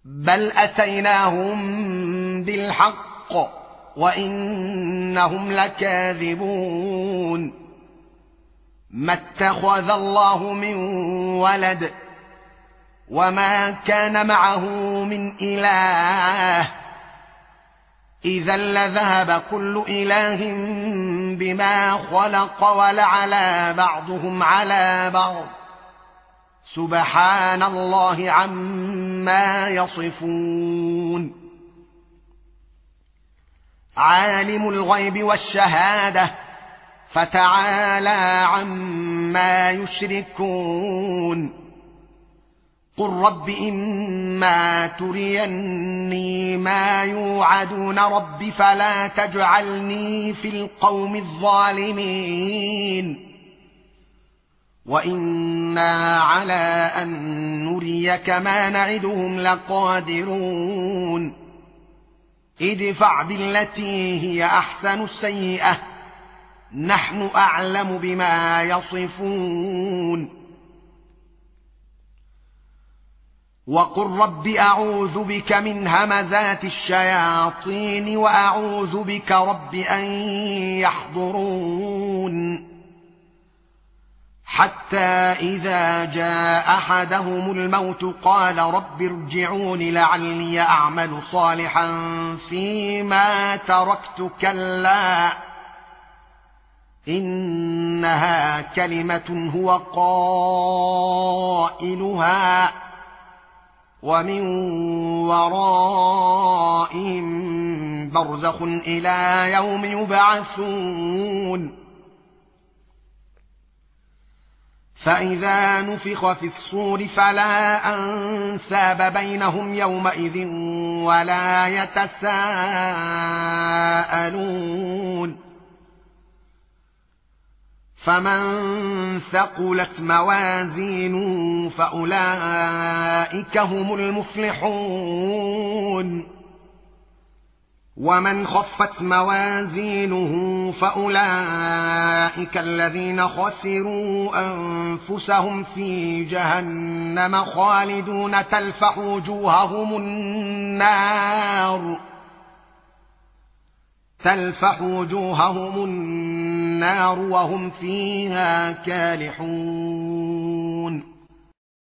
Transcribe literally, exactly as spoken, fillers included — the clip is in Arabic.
بل أتيناهم بالحق وإنهم لكاذبون ما اتخذ الله من ولد وما كان معه من إله إذا لذهب كل إله بما خلق ولعلى بعضهم على بعض سبحان الله عما يصفون عالم الغيب والشهادة فتعالى عما يشركون قل رب إما تريني ما يوعدون رب فلا تجعلني في القوم الظالمين وإنا على أن نريك ما نعدهم لقادرون ادفع بالتي هي أحسن السيئة نحن أعلم بما يصفون وقل رب أعوذ بك من همزات الشياطين وأعوذ بك رب أن يحضرون حتى إذا جاء أحدهم الموت قال رب ارجعون لعلي أعمل صالحا فيما تركت كلا إنها كلمة هو قائلها ومن ورائهم برزخ إلى يوم يبعثون فإذا نفخ في الصور فلا أنساب بينهم يومئذ ولا يتساءلون فمن ثقلت موازينه فأولئك هم المفلحون ومن خفت موازينه فأولئك الذين خسروا أنفسهم في جهنم خالدون تلفح وجوههم النار تلفح وجوههم النار وهم فيها كالحون